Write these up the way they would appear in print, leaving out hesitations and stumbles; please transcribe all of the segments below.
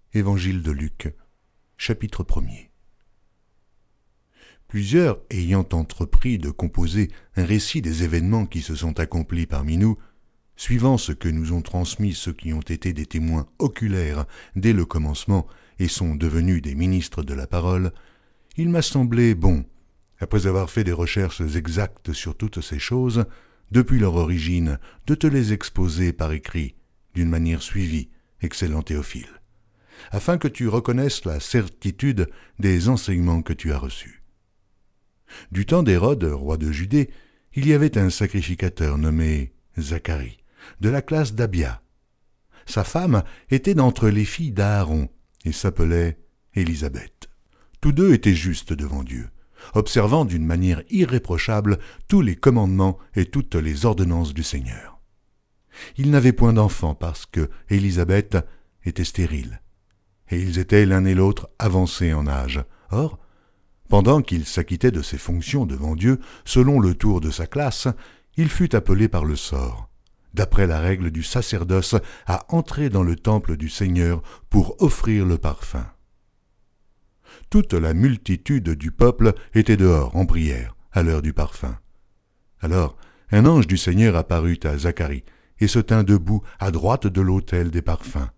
Évangile de Luc, chapitre 1er. Plusieurs ayant entrepris de composer un récit des événements qui se sont accomplis parmi nous, suivant ce que nous ont transmis ceux qui ont été des témoins oculaires dès le commencement et sont devenus des ministres de la parole, il m'a semblé bon, après avoir fait des recherches exactes sur toutes ces choses, depuis leur origine, de te les exposer par écrit, d'une manière suivie, excellent Théophile, afin que tu reconnaisses la certitude des enseignements que tu as reçus. Du temps d'Hérode, roi de Judée, il y avait un sacrificateur nommé Zacharie, de la classe d'Abia. Sa femme était d'entre les filles d'Aaron et s'appelait Élisabeth. Tous deux étaient justes devant Dieu, observant d'une manière irréprochable tous les commandements et toutes les ordonnances du Seigneur. Ils n'avaient point d'enfants parce que Élisabeth était stérile, et ils étaient l'un et l'autre avancés en âge. Or, pendant qu'il s'acquittait de ses fonctions devant Dieu, selon le tour de sa classe, il fut appelé par le sort, d'après la règle du sacerdoce, à entrer dans le temple du Seigneur pour offrir le parfum. Toute la multitude du peuple était dehors en prière, à l'heure du parfum. Alors, un ange du Seigneur apparut à Zacharie, et se tint debout à droite de l'autel des parfums.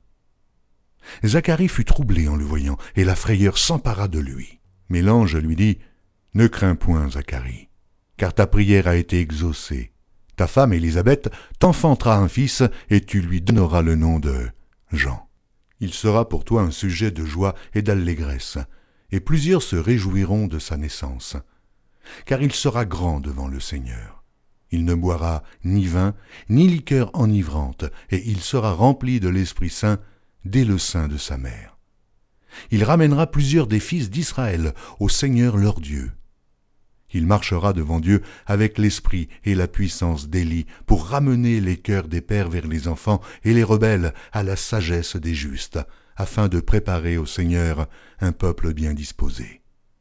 Zacharie fut troublé en le voyant, et la frayeur s'empara de lui. Mais l'ange lui dit, « Ne crains point, Zacharie, car ta prière a été exaucée. Ta femme Élisabeth t'enfantera un fils, et tu lui donneras le nom de Jean. Il sera pour toi un sujet de joie et d'allégresse, et plusieurs se réjouiront de sa naissance, car il sera grand devant le Seigneur. Il ne boira ni vin, ni liqueur enivrante, et il sera rempli de l'Esprit Saint dès le sein de sa mère. Il ramènera plusieurs des fils d'Israël au Seigneur leur Dieu. Il marchera devant Dieu avec l'esprit et la puissance d'Élie pour ramener les cœurs des pères vers les enfants et les rebelles à la sagesse des justes, afin de préparer au Seigneur un peuple bien disposé. »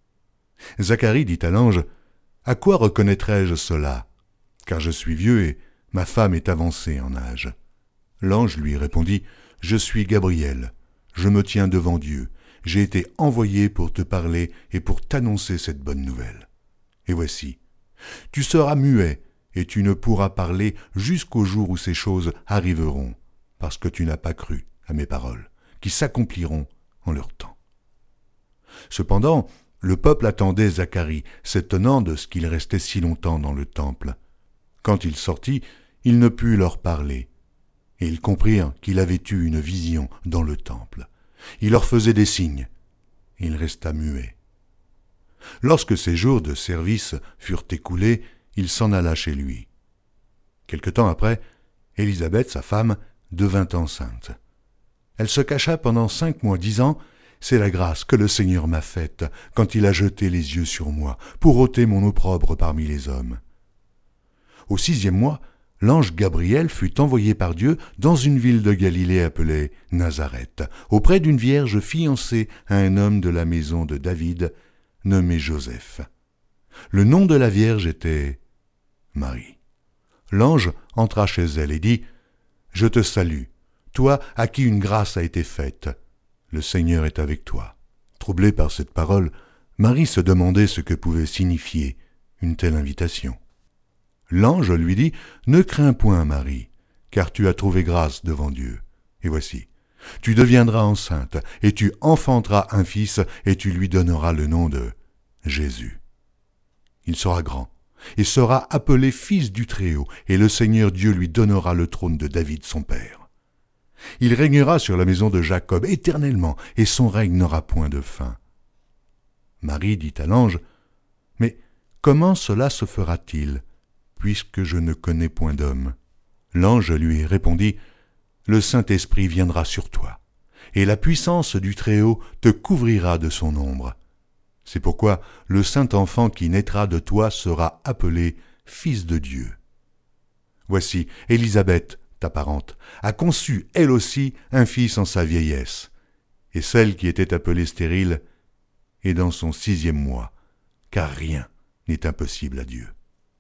Zacharie dit à l'ange, « À quoi reconnaîtrai-je cela ? Car je suis vieux et ma femme est avancée en âge. » L'ange lui répondit, « Je suis Gabriel, je me tiens devant Dieu, j'ai été envoyé pour te parler et pour t'annoncer cette bonne nouvelle. Et voici, tu seras muet et tu ne pourras parler jusqu'au jour où ces choses arriveront, parce que tu n'as pas cru à mes paroles, qui s'accompliront en leur temps. » Cependant, le peuple attendait Zacharie, s'étonnant de ce qu'il restait si longtemps dans le temple. Quand il sortit, il ne put leur parler, et ils comprirent qu'il avait eu une vision dans le temple. Il leur faisait des signes, et il resta muet. Lorsque ses jours de service furent écoulés, il s'en alla chez lui. Quelque temps après, Élisabeth, sa femme, devint enceinte. Elle se cacha pendant 5 mois, disant, « C'est la grâce que le Seigneur m'a faite quand il a jeté les yeux sur moi, pour ôter mon opprobre parmi les hommes. » Au 6e mois, l'ange Gabriel fut envoyé par Dieu dans une ville de Galilée appelée Nazareth, auprès d'une vierge fiancée à un homme de la maison de David, nommé Joseph. Le nom de la vierge était Marie. L'ange entra chez elle et dit, « Je te salue, toi à qui une grâce a été faite. Le Seigneur est avec toi. » Troublée par cette parole, Marie se demandait ce que pouvait signifier une telle invitation. L'ange lui dit, « Ne crains point, Marie, car tu as trouvé grâce devant Dieu. Et voici, tu deviendras enceinte, et tu enfanteras un fils, et tu lui donneras le nom de Jésus. Il sera grand, et sera appelé Fils du Très-Haut, et le Seigneur Dieu lui donnera le trône de David son père. Il régnera sur la maison de Jacob éternellement, et son règne n'aura point de fin. » Marie dit à l'ange, « Mais comment cela se fera-t-il, puisque je ne connais point d'homme ?» L'ange lui répondit, « Le Saint-Esprit viendra sur toi, et la puissance du Très-Haut te couvrira de son ombre. C'est pourquoi le Saint-Enfant qui naîtra de toi sera appelé Fils de Dieu. Voici, Élisabeth, ta parente, a conçu elle aussi un fils en sa vieillesse, et celle qui était appelée stérile est dans son 6e mois, car rien n'est impossible à Dieu. »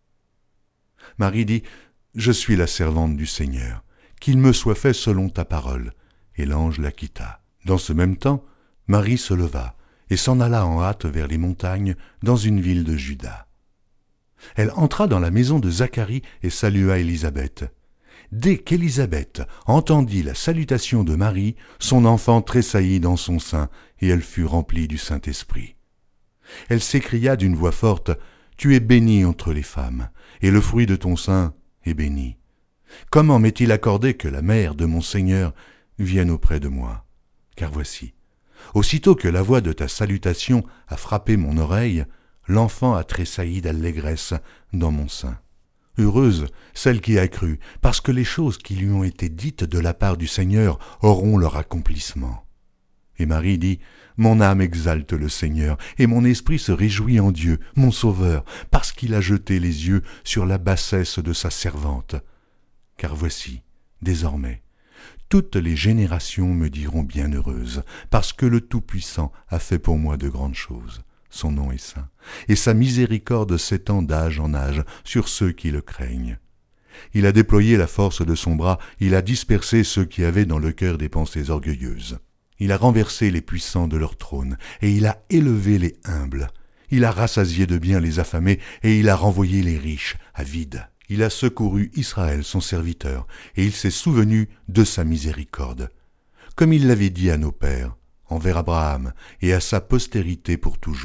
Marie dit, « Je suis la servante du Seigneur, qu'il me soit fait selon ta parole. » Et l'ange la quitta. Dans ce même temps, Marie se leva et s'en alla en hâte vers les montagnes dans une ville de Juda. Elle entra dans la maison de Zacharie et salua Élisabeth. Dès qu'Élisabeth entendit la salutation de Marie, son enfant tressaillit dans son sein et elle fut remplie du Saint-Esprit. Elle s'écria d'une voix forte, « Tu es bénie entre les femmes, et le fruit de ton sein est béni. Comment m'est-il accordé que la mère de mon Seigneur vienne auprès de moi? Car voici, aussitôt que la voix de ta salutation a frappé mon oreille, l'enfant a tressailli d'allégresse dans mon sein. Heureuse celle qui a cru, parce que les choses qui lui ont été dites de la part du Seigneur auront leur accomplissement. » Et Marie dit, « Mon âme exalte le Seigneur, et mon esprit se réjouit en Dieu, mon Sauveur, parce qu'il a jeté les yeux sur la bassesse de sa servante. Car voici, désormais, toutes les générations me diront bienheureuse, parce que le Tout-Puissant a fait pour moi de grandes choses. Son nom est saint, et sa miséricorde s'étend d'âge en âge sur ceux qui le craignent. Il a déployé la force de son bras, il a dispersé ceux qui avaient dans le cœur des pensées orgueilleuses. Il a renversé les puissants de leur trône, et il a élevé les humbles. Il a rassasié de biens les affamés, et il a renvoyé les riches à vide. Il a secouru Israël, son serviteur, et il s'est souvenu de sa miséricorde, comme il l'avait dit à nos pères, envers Abraham et à sa postérité pour toujours. »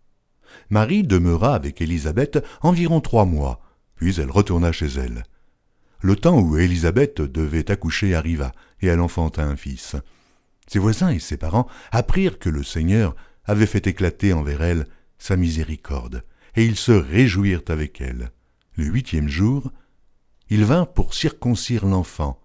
Marie demeura avec Élisabeth environ 3 mois, puis elle retourna chez elle. Le temps où Élisabeth devait accoucher arriva, et elle enfanta un fils. Ses voisins et ses parents apprirent que le Seigneur avait fait éclater envers elle sa miséricorde, et ils se réjouirent avec elle. Le 8e jour, ils vinrent pour circoncire l'enfant,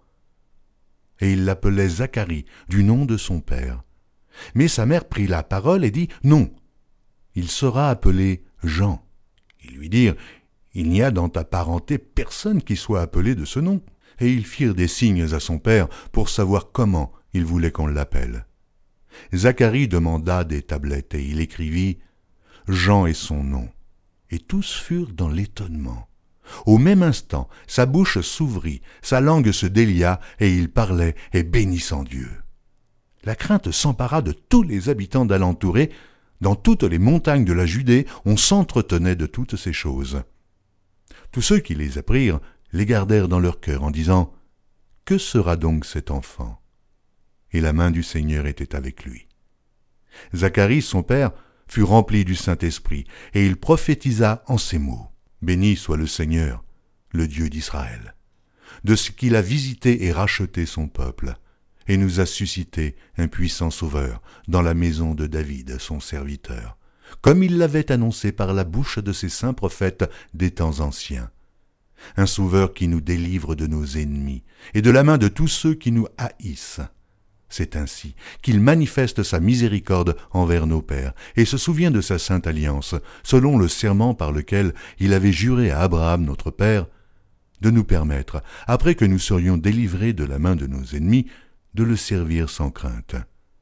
et ils l'appelaient Zacharie, du nom de son père. Mais sa mère prit la parole et dit, « Non, il sera appelé Jean. » Ils lui dirent, « Il n'y a dans ta parenté personne qui soit appelé de ce nom. » Et ils firent des signes à son père pour savoir comment il voulait qu'on l'appelle. Zacharie demanda des tablettes et il écrivit « Jean est son nom. » Et tous furent dans l'étonnement. Au même instant, sa bouche s'ouvrit, sa langue se délia, et il parlait et bénissant Dieu. La crainte s'empara de tous les habitants d'alentour et, dans toutes les montagnes de la Judée, on s'entretenait de toutes ces choses. Tous ceux qui les apprirent les gardèrent dans leur cœur en disant « Que sera donc cet enfant ?» Et la main du Seigneur était avec lui. Zacharie, son père, fut rempli du Saint-Esprit, et il prophétisa en ces mots. « Béni soit le Seigneur, le Dieu d'Israël, de ce qu'il a visité et racheté son peuple, et nous a suscité un puissant sauveur dans la maison de David, son serviteur, comme il l'avait annoncé par la bouche de ses saints prophètes des temps anciens. Un sauveur qui nous délivre de nos ennemis et de la main de tous ceux qui nous haïssent. C'est ainsi qu'il manifeste sa miséricorde envers nos pères et se souvient de sa sainte alliance, selon le serment par lequel il avait juré à Abraham notre père, de nous permettre, après que nous serions délivrés de la main de nos ennemis, de le servir sans crainte.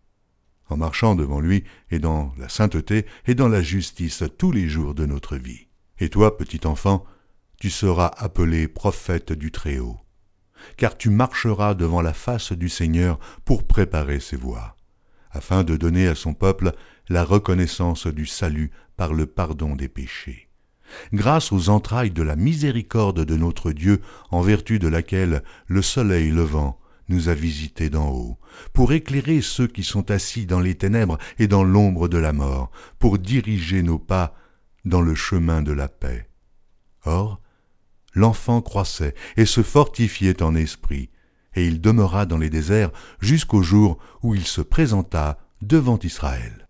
En marchant devant lui et dans la sainteté et dans la justice tous les jours de notre vie. Et toi, petit enfant, tu seras appelé prophète du Très-Haut, car tu marcheras devant la face du Seigneur pour préparer ses voies, afin de donner à son peuple la reconnaissance du salut par le pardon des péchés, grâce aux entrailles de la miséricorde de notre Dieu, en vertu de laquelle le soleil levant nous a visités d'en haut, pour éclairer ceux qui sont assis dans les ténèbres et dans l'ombre de la mort, pour diriger nos pas dans le chemin de la paix. Or, l'enfant croissait et se fortifiait en esprit, et il demeura dans les déserts jusqu'au jour où il se présenta devant Israël.